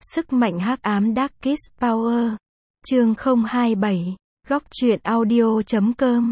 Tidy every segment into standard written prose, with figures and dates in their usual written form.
Sức mạnh hắc ám Darkest Power. Chương 027. Góc truyện audio.com.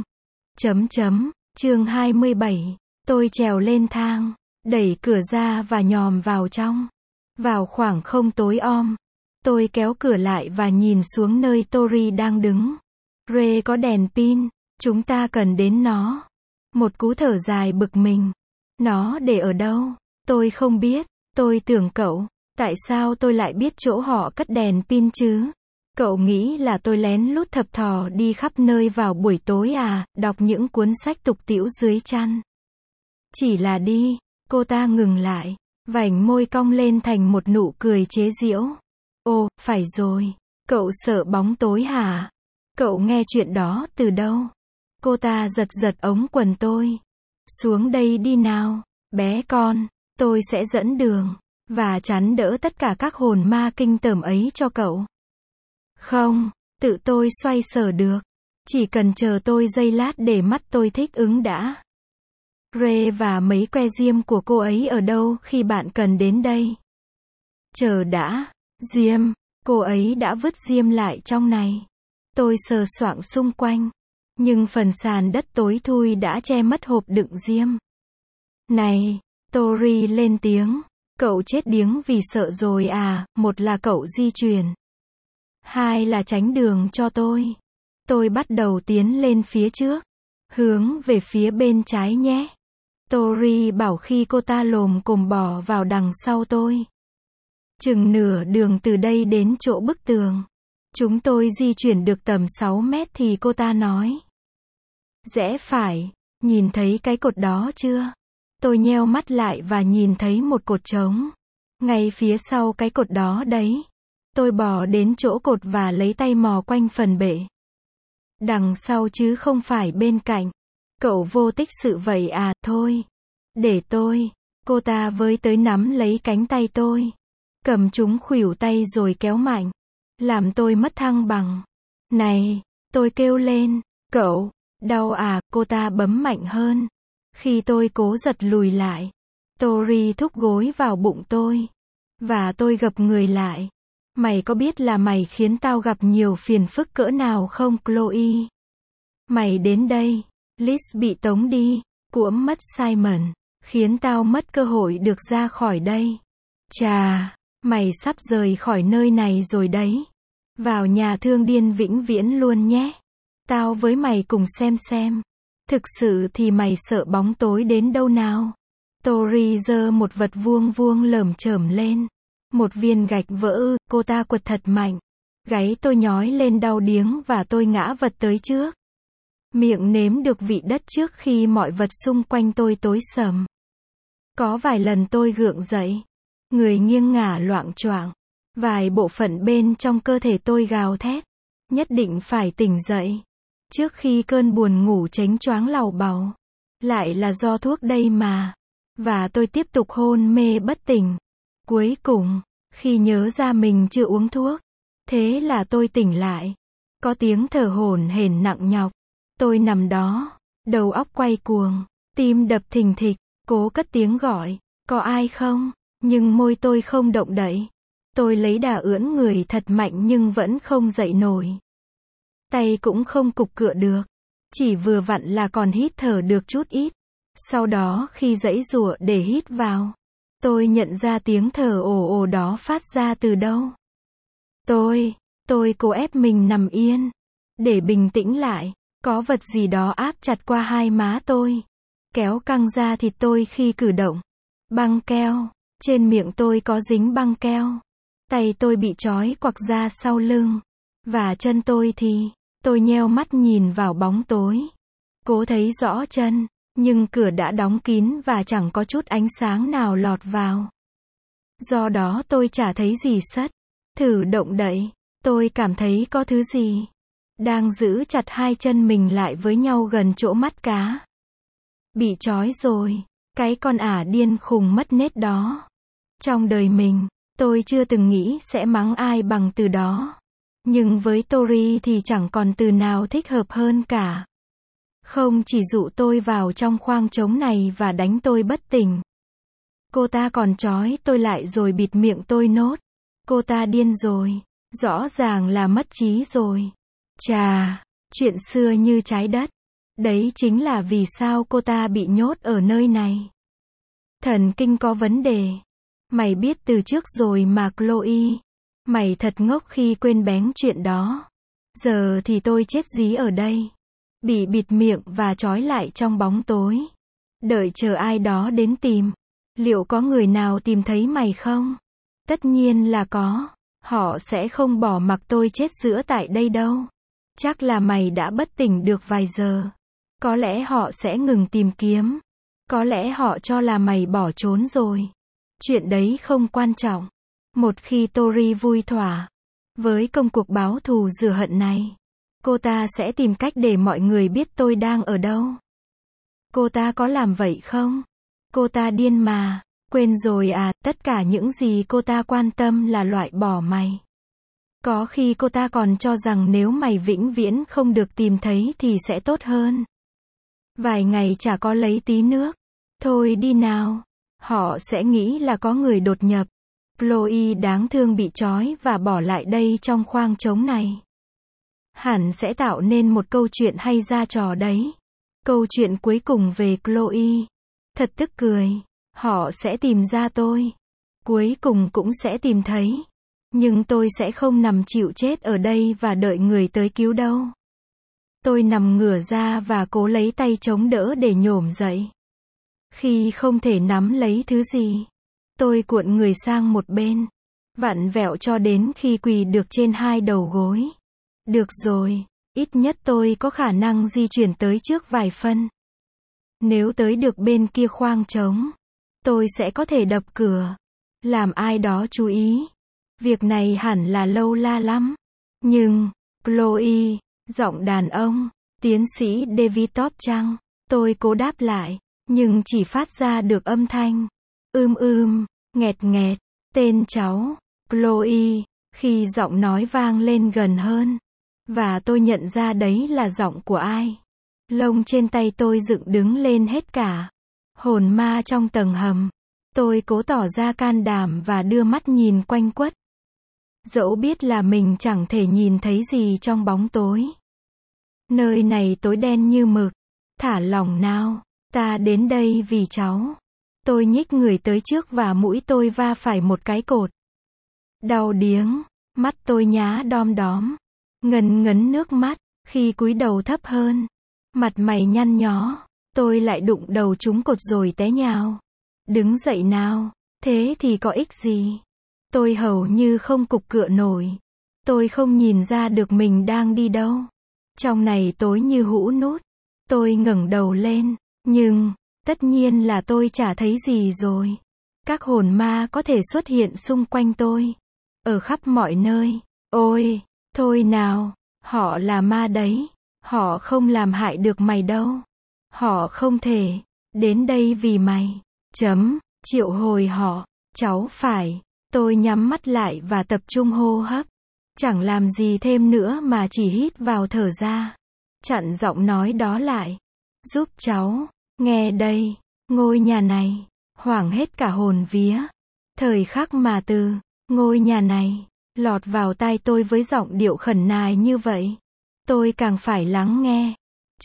Chương 27. Tôi trèo lên thang, đẩy cửa ra và nhòm vào trong. Vào khoảng không tối om, tôi kéo cửa lại và nhìn xuống nơi Tori đang đứng. Ray có đèn pin, chúng ta cần đến nó. Một cú thở dài bực mình. Nó để ở đâu? Tôi không biết. Tôi tưởng cậu. Tại sao tôi lại biết chỗ họ cất đèn pin chứ? Cậu nghĩ là tôi lén lút thập thò đi khắp nơi vào buổi tối à, đọc những cuốn sách tục tĩu dưới chăn? Chỉ là đi. Cô ta ngừng lại, vành môi cong lên thành một nụ cười chế giễu. Ồ, phải rồi. Cậu sợ bóng tối hả? Cậu nghe chuyện đó từ đâu? Cô ta giật giật ống quần tôi. Xuống đây đi nào, bé con. Tôi sẽ dẫn đường và chắn đỡ tất cả các hồn ma kinh tởm ấy cho cậu. Không, tự tôi xoay sở được. Chỉ cần chờ tôi giây lát để mắt tôi thích ứng đã. Ray và mấy que diêm của cô ấy ở đâu khi bạn cần đến đây? Chờ đã. Diêm, cô ấy đã vứt diêm lại trong này. Tôi sờ soạng xung quanh, nhưng phần sàn đất tối thui đã che mất hộp đựng diêm. Này, Tori lên tiếng. Cậu chết điếng vì sợ rồi à? Một là cậu di chuyển, hai là tránh đường cho tôi. Tôi bắt đầu tiến lên phía trước. Hướng về phía bên trái nhé. Tori bảo khi cô ta lồm cồm bò vào đằng sau tôi. Chừng nửa đường từ đây đến chỗ bức tường. Chúng tôi di chuyển được tầm 6 mét thì cô ta nói. Rẽ phải, nhìn thấy cái cột đó chưa? Tôi nheo mắt lại và nhìn thấy một cột trống. Ngay phía sau cái cột đó đấy. Tôi bò đến chỗ cột và lấy tay mò quanh phần bệ. Đằng sau chứ không phải bên cạnh. Cậu vô tích sự vậy à? Thôi. Để tôi. Cô ta với tới nắm lấy cánh tay tôi. Cầm chúng khuỷu tay rồi kéo mạnh. Làm tôi mất thăng bằng. Này, tôi kêu lên. Cậu, đau à? Cô ta bấm mạnh hơn. Khi tôi cố giật lùi lại, Tori thúc gối vào bụng tôi. Và tôi gập người lại. Mày có biết là mày khiến tao gặp nhiều phiền phức cỡ nào không, Chloe? Mày đến đây, Liz bị tống đi, cuỗm mất Simon, khiến tao mất cơ hội được ra khỏi đây. Chà, mày sắp rời khỏi nơi này rồi đấy. Vào nhà thương điên vĩnh viễn luôn nhé. Tao với mày cùng xem. Thực sự thì mày sợ bóng tối đến đâu nào? Tori giơ một vật vuông vuông lởm chởm lên. Một viên gạch vỡ, cô ta quật thật mạnh. Gáy tôi nhói lên đau điếng và tôi ngã vật tới trước. Miệng nếm được vị đất trước khi mọi vật xung quanh tôi tối sầm. Có vài lần tôi gượng dậy. Người nghiêng ngả loạng choạng. Vài bộ phận bên trong cơ thể tôi gào thét. Nhất định phải tỉnh dậy. Trước khi cơn buồn ngủ chánh choáng làu bàu. Lại là do thuốc đây mà. Và tôi tiếp tục hôn mê bất tỉnh. Cuối cùng, khi nhớ ra mình chưa uống thuốc. Thế là tôi tỉnh lại. Có tiếng thở hổn hển nặng nhọc. Tôi nằm đó, đầu óc quay cuồng, tim đập thình thịch, cố cất tiếng gọi. Có ai không? Nhưng môi tôi không động đậy. Tôi lấy đà ưỡn người thật mạnh nhưng vẫn không dậy nổi. Tay cũng không cục cựa được. Chỉ vừa vặn là còn hít thở được chút ít. Sau đó khi giãy giụa để hít vào, tôi nhận ra tiếng thở ồ ồ đó phát ra từ đâu. Tôi cố ép mình nằm yên. Để bình tĩnh lại. Có vật gì đó áp chặt qua hai má tôi. Kéo căng da thịt tôi khi cử động. Băng keo. Trên miệng tôi có dính băng keo. Tay tôi bị trói quặc ra sau lưng. Và chân tôi thì, tôi nheo mắt nhìn vào bóng tối. Cố thấy rõ chân, nhưng cửa đã đóng kín và chẳng có chút ánh sáng nào lọt vào. Do đó tôi chả thấy gì sất. Thử động đậy, tôi cảm thấy có thứ gì đang giữ chặt hai chân mình lại với nhau gần chỗ mắt cá. Bị trói rồi. Cái con ả điên khùng mất nết đó. Trong đời mình, tôi chưa từng nghĩ sẽ mắng ai bằng từ đó. Nhưng với Tori thì chẳng còn từ nào thích hợp hơn cả. Không chỉ dụ tôi vào trong khoang trống này và đánh tôi bất tỉnh. Cô ta còn trói tôi lại rồi bịt miệng tôi nốt. Cô ta điên rồi. Rõ ràng là mất trí rồi. Chà, chuyện xưa như trái đất. Đấy chính là vì sao cô ta bị nhốt ở nơi này. Thần kinh có vấn đề. Mày biết từ trước rồi mà Chloe. Mày thật ngốc khi quên bén chuyện đó. Giờ thì tôi chết dí ở đây. Bị bịt miệng và trói lại trong bóng tối. Đợi chờ ai đó đến tìm. Liệu có người nào tìm thấy mày không? Tất nhiên là có. Họ sẽ không bỏ mặc tôi chết giữa tại đây đâu. Chắc là mày đã bất tỉnh được vài giờ. Có lẽ họ sẽ ngừng tìm kiếm. Có lẽ họ cho là mày bỏ trốn rồi. Chuyện đấy không quan trọng. Một khi Tori vui thỏa với công cuộc báo thù rửa hận này, cô ta sẽ tìm cách để mọi người biết tôi đang ở đâu. Cô ta có làm vậy không? Cô ta điên mà. Quên rồi à, tất cả những gì cô ta quan tâm là loại bỏ mày. Có khi cô ta còn cho rằng nếu mày vĩnh viễn không được tìm thấy thì sẽ tốt hơn. Vài ngày chả có lấy tí nước. Thôi đi nào. Họ sẽ nghĩ là có người đột nhập. Chloe đáng thương bị trói và bỏ lại đây trong khoang trống này. Hẳn sẽ tạo nên một câu chuyện hay ra trò đấy. Câu chuyện cuối cùng về Chloe. Thật tức cười. Họ sẽ tìm ra tôi. Cuối cùng cũng sẽ tìm thấy. Nhưng tôi sẽ không nằm chịu chết ở đây và đợi người tới cứu đâu. Tôi nằm ngửa ra và cố lấy tay chống đỡ để nhổm dậy. Khi không thể nắm lấy thứ gì, tôi cuộn người sang một bên, vặn vẹo cho đến khi quỳ được trên hai đầu gối. Được rồi, ít nhất tôi có khả năng di chuyển tới trước vài phân. Nếu tới được bên kia khoang trống, tôi sẽ có thể đập cửa, làm ai đó chú ý. Việc này hẳn là lâu la lắm. Nhưng, Chloe, giọng đàn ông, tiến sĩ David Top chăng? Tôi cố đáp lại, nhưng chỉ phát ra được âm thanh nghẹt nghẹt. Tên cháu, Chloe, khi giọng nói vang lên gần hơn. Và tôi nhận ra đấy là giọng của ai. Lông trên tay tôi dựng đứng lên hết cả. Hồn ma trong tầng hầm. Tôi cố tỏ ra can đảm và đưa mắt nhìn quanh quất. Dẫu biết là mình chẳng thể nhìn thấy gì trong bóng tối. Nơi này tối đen như mực. Thả lỏng nào, ta đến đây vì cháu. Tôi nhích người tới trước và mũi tôi va phải một cái cột. Đau điếng, mắt tôi nhá đom đóm. Ngấn ngấn nước mắt, khi cúi đầu thấp hơn. Mặt mày nhăn nhó, tôi lại đụng đầu trúng cột rồi té nhào. Đứng dậy nào, thế thì có ích gì? Tôi hầu như không cục cựa nổi. Tôi không nhìn ra được mình đang đi đâu. Trong này tối như hũ nút. Tôi ngẩng đầu lên, nhưng, tất nhiên là tôi chả thấy gì rồi. Các hồn ma có thể xuất hiện xung quanh tôi. Ở khắp mọi nơi. Ôi, thôi nào, họ là ma đấy. Họ không làm hại được mày đâu. Họ không thể đến đây vì mày. Triệu hồi họ. Cháu phải. Tôi nhắm mắt lại và tập trung hô hấp. Chẳng làm gì thêm nữa mà chỉ hít vào thở ra. Chặn giọng nói đó lại. Giúp cháu. Nghe đây. Ngôi nhà này. Hoảng hết cả hồn vía. Thời khắc mà từ ngôi nhà này lọt vào tai tôi với giọng điệu khẩn nài như vậy. Tôi càng phải lắng nghe.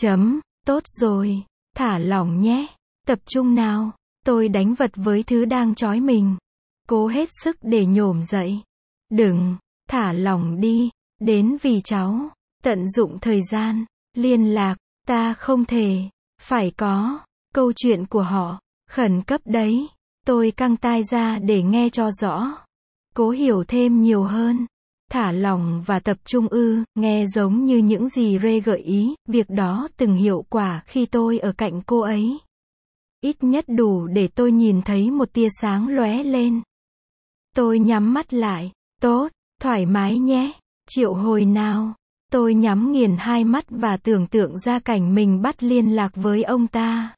Tốt rồi. Thả lỏng nhé. Tập trung nào. Tôi đánh vật với thứ đang trói mình. Cố hết sức để nhổm dậy. Đừng. Thả lỏng đi. Đến vì cháu. Tận dụng thời gian. Liên lạc. Ta không thể. Phải có. Câu chuyện của họ. Khẩn cấp đấy. Tôi căng tai ra để nghe cho rõ. Cố hiểu thêm nhiều hơn. Thả lỏng và tập trung nghe giống như những gì Ray gợi ý, việc đó từng hiệu quả khi tôi ở cạnh cô ấy. Ít nhất đủ để tôi nhìn thấy một tia sáng lóe lên. Tôi nhắm mắt lại. Tốt, thoải mái nhé. Triệu hồi nào. Tôi nhắm nghiền hai mắt và tưởng tượng ra cảnh mình bắt liên lạc với ông ta.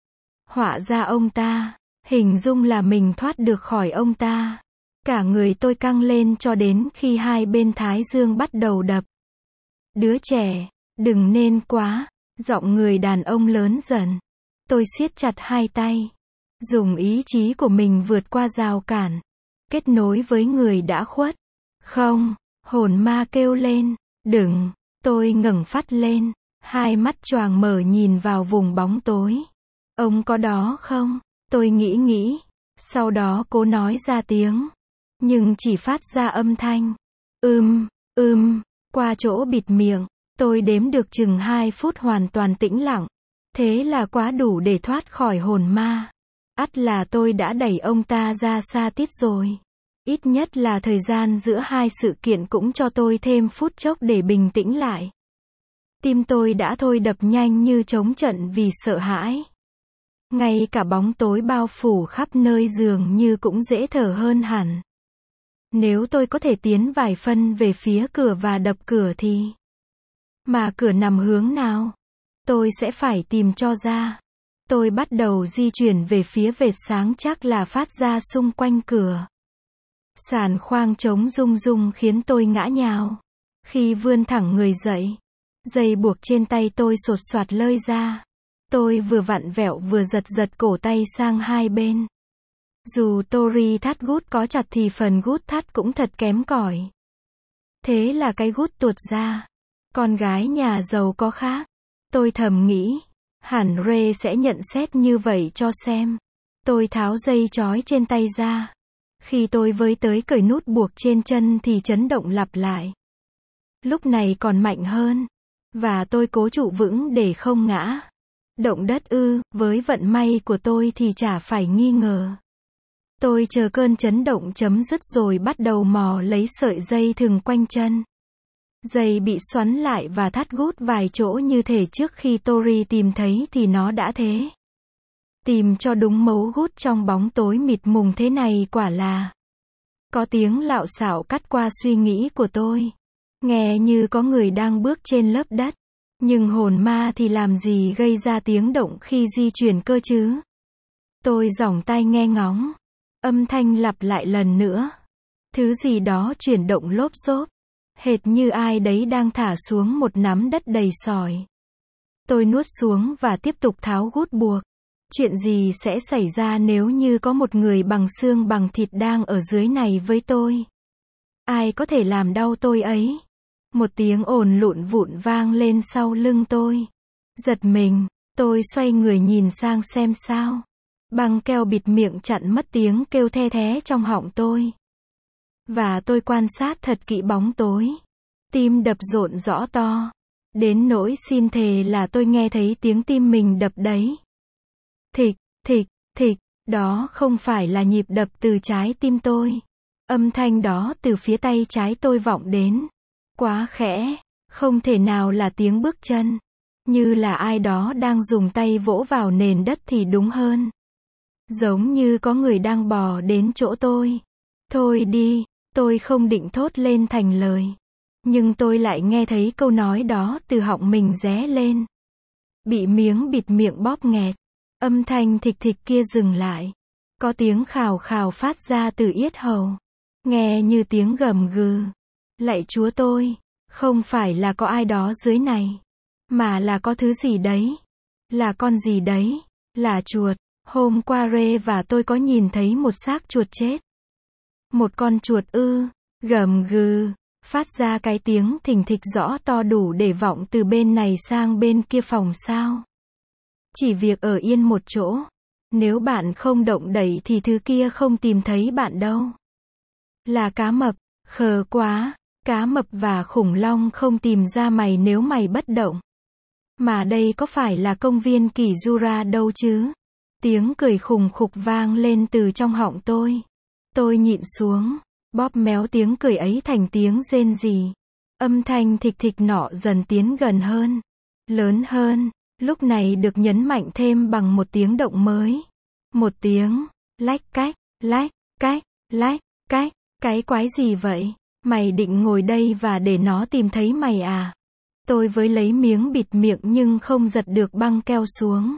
Họa ra ông ta. Hình dung là mình thoát được khỏi ông ta. Cả người tôi căng lên cho đến khi hai bên thái dương bắt đầu đập. Đứa trẻ, đừng nên quá. Giọng người đàn ông lớn dần. Tôi siết chặt hai tay. Dùng ý chí của mình vượt qua rào cản. Kết nối với người đã khuất. Không, hồn ma kêu lên. Đừng, tôi ngẩng phát lên. Hai mắt choàng mở nhìn vào vùng bóng tối. Ông có đó không? Tôi nghĩ. Sau đó cố nói ra tiếng. Nhưng chỉ phát ra âm thanh. Qua chỗ bịt miệng. Tôi đếm được chừng 2 phút hoàn toàn tĩnh lặng. Thế là quá đủ để thoát khỏi hồn ma. Ắt là tôi đã đẩy ông ta ra xa tít rồi. Ít nhất là thời gian giữa hai sự kiện cũng cho tôi thêm phút chốc để bình tĩnh lại. Tim tôi đã thôi đập nhanh như trống trận vì sợ hãi. Ngay cả bóng tối bao phủ khắp nơi dường như cũng dễ thở hơn hẳn. Nếu tôi có thể tiến vài phân về phía cửa và đập cửa thì... Mà cửa nằm hướng nào? Tôi sẽ phải tìm cho ra. Tôi bắt đầu di chuyển về phía vệt sáng chắc là phát ra xung quanh cửa. Sàn khoang trống rung rung khiến tôi ngã nhào. Khi vươn thẳng người dậy, dây buộc trên tay tôi sột soạt lơi ra. Tôi vừa vặn vẹo vừa giật cổ tay sang hai bên. Dù Tori thắt gút có chặt thì phần gút thắt cũng thật kém cỏi. Thế là cái gút tuột ra. Con gái nhà giàu có khác. Tôi thầm nghĩ, hẳn Ray sẽ nhận xét như vậy cho xem. Tôi tháo dây trói trên tay ra. Khi tôi với tới cởi nút buộc trên chân thì chấn động lặp lại. Lúc này còn mạnh hơn. Và tôi cố trụ vững để không ngã. Động đất ư, với vận may của tôi thì chả phải nghi ngờ. Tôi chờ cơn chấn động chấm dứt rồi bắt đầu mò lấy sợi dây thừng quanh chân. Dây bị xoắn lại và thắt gút vài chỗ như thể trước khi Tori tìm thấy thì nó đã thế. Tìm cho đúng mấu gút trong bóng tối mịt mùng thế này quả là. Có tiếng lạo xạo cắt qua suy nghĩ của tôi. Nghe như có người đang bước trên lớp đất. Nhưng hồn ma thì làm gì gây ra tiếng động khi di chuyển cơ chứ? Tôi giỏng tai nghe ngóng. Âm thanh lặp lại lần nữa. Thứ gì đó chuyển động lốp xốp. Hệt như ai đấy đang thả xuống một nắm đất đầy sỏi. Tôi nuốt xuống và tiếp tục tháo gút buộc. Chuyện gì sẽ xảy ra nếu như có một người bằng xương bằng thịt đang ở dưới này với tôi? Ai có thể làm đau tôi ấy? Một tiếng ồn lụn vụn vang lên sau lưng tôi. Giật mình, tôi xoay người nhìn sang xem sao. Băng keo bịt miệng chặn mất tiếng kêu the thé trong họng tôi. Và tôi quan sát thật kỹ bóng tối. Tim đập rộn rõ to. Đến nỗi xin thề là tôi nghe thấy tiếng tim mình đập đấy. Thịch, thịch, thịch, đó không phải là nhịp đập từ trái tim tôi. Âm thanh đó từ phía tay trái tôi vọng đến. Quá khẽ, không thể nào là tiếng bước chân. Như là ai đó đang dùng tay vỗ vào nền đất thì đúng hơn. Giống như có người đang bò đến chỗ tôi. Thôi đi, tôi không định thốt lên thành lời. Nhưng tôi lại nghe thấy câu nói đó từ họng mình ré lên. Bị miếng bịt miệng bóp nghẹt. Âm thanh thịch thịch kia dừng lại. Có tiếng khào khào phát ra từ yết hầu. Nghe như tiếng gầm gừ. Lạy Chúa tôi, không phải là có ai đó dưới này. Mà là có thứ gì đấy. Là con gì đấy. Là chuột. Hôm qua Ray và tôi có nhìn thấy một xác chuột chết. Một con chuột ư. Gầm gừ. Phát ra cái tiếng thình thịch rõ to đủ để vọng từ bên này sang bên kia phòng sao. Chỉ việc ở yên một chỗ. Nếu bạn không động đậy thì thứ kia không tìm thấy bạn đâu. Là cá mập. Khờ quá. Cá mập và khủng long không tìm ra mày nếu mày bất động. Mà đây có phải là công viên Kỳ Jura đâu chứ? Tiếng cười khùng khục vang lên từ trong họng tôi. Tôi nhịn xuống. Bóp méo tiếng cười ấy thành tiếng rên rỉ. Âm thanh thịch thịch nọ dần tiến gần hơn. Lớn hơn. Lúc này được nhấn mạnh thêm bằng một tiếng động mới. Một tiếng. Lách cách. Lách. Cách. Lách. Cách. Cái quái gì vậy? Mày định ngồi đây và để nó tìm thấy mày à? Tôi với lấy miếng bịt miệng nhưng không giật được băng keo xuống.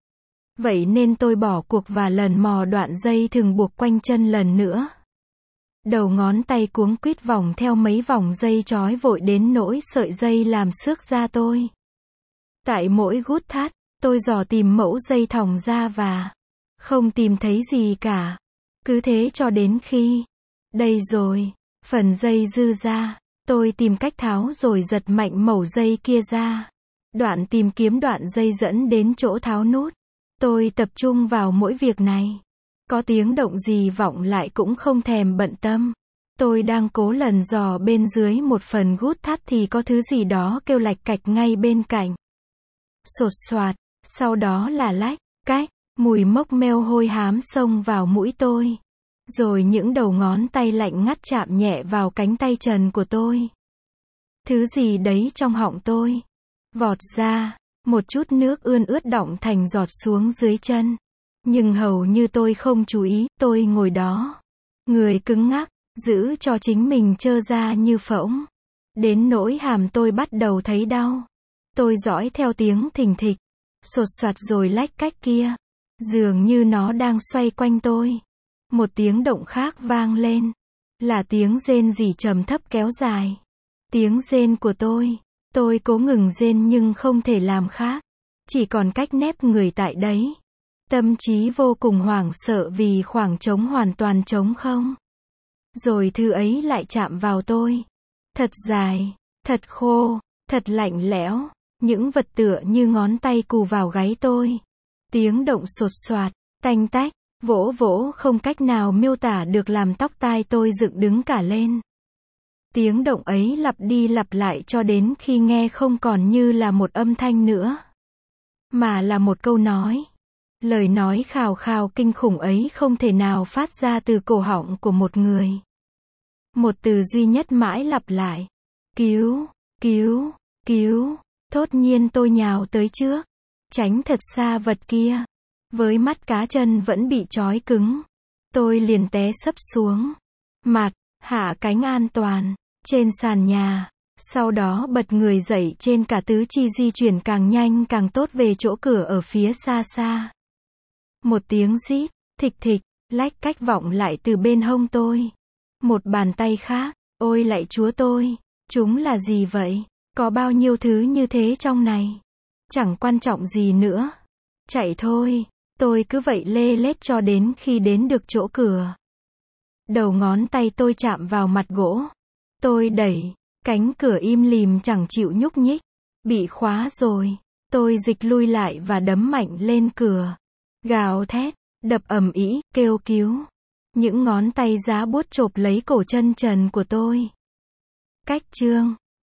Vậy nên tôi bỏ cuộc và lần mò đoạn dây thừng buộc quanh chân lần nữa. Đầu ngón tay cuống quýt vòng theo mấy vòng dây trói vội đến nỗi sợi dây làm xước da tôi. Tại mỗi gút thắt, tôi dò tìm mẫu dây thòng ra và không tìm thấy gì cả. Cứ thế cho đến khi Đây rồi. Phần dây dư ra. Tôi tìm cách tháo rồi giật mạnh mẩu dây kia ra. Đoạn tìm kiếm đoạn dây dẫn đến chỗ tháo nút. Tôi tập trung vào mỗi việc này. Có tiếng động gì vọng lại cũng không thèm bận tâm. Tôi đang cố lần dò bên dưới một phần gút thắt thì có thứ gì đó kêu lạch cạch ngay bên cạnh. Sột soạt, sau đó là lách, cách, mùi mốc meo hôi hám xông vào mũi tôi. Rồi những đầu ngón tay lạnh ngắt chạm nhẹ vào cánh tay trần của tôi. Thứ gì đấy trong họng tôi. Vọt ra, một chút nước ươn ướt đọng thành giọt xuống dưới chân. Nhưng hầu như tôi không chú ý, tôi ngồi đó. Người cứng ngắc, giữ cho chính mình trơ ra như phỗng. Đến nỗi hàm tôi bắt đầu thấy đau. Tôi dõi theo tiếng thình thịch, sột soạt rồi lách cách kia. Dường như nó đang xoay quanh tôi. Một tiếng động khác vang lên. Là tiếng rên rỉ trầm thấp kéo dài. Tiếng rên của tôi. Tôi cố ngừng rên nhưng không thể làm khác. Chỉ còn cách nép người tại đấy. Tâm trí vô cùng hoảng sợ vì khoảng trống hoàn toàn trống không. Rồi thứ ấy lại chạm vào tôi. Thật dài, thật khô, thật lạnh lẽo. Những vật tựa như ngón tay cù vào gáy tôi. Tiếng động sột soạt, tanh tách, vỗ vỗ không cách nào miêu tả được làm tóc tai tôi dựng đứng cả lên. Tiếng động ấy lặp đi lặp lại cho đến khi nghe không còn như là một âm thanh nữa. Mà là một câu nói. Lời nói khào khào kinh khủng ấy không thể nào phát ra từ cổ họng của một người. Một từ duy nhất mãi lặp lại. Cứu, cứu, cứu. Thốt nhiên tôi nhào tới trước. Tránh thật xa vật kia. Với mắt cá chân vẫn bị trói cứng. Tôi liền té sấp xuống. Mặt, hạ cánh an toàn. Trên sàn nhà. Sau đó bật người dậy trên cả tứ chi di chuyển càng nhanh càng tốt về chỗ cửa ở phía xa xa. Một tiếng rít, thịch thịch, lách cách vọng lại từ bên hông tôi. Một bàn tay khác, ôi lạy Chúa tôi, chúng là gì vậy? Có bao nhiêu thứ như thế trong này? Chẳng quan trọng gì nữa. Chạy thôi, tôi cứ vậy lê lết cho đến khi đến được chỗ cửa. Đầu ngón tay tôi chạm vào mặt gỗ. Tôi đẩy, cánh cửa im lìm chẳng chịu nhúc nhích. Bị khóa rồi. Tôi dịch lui lại và đấm mạnh lên cửa. Gào thét, đập ầm ĩ, kêu cứu. Những ngón tay giá buốt chộp lấy cổ chân trần của tôi. Cách chương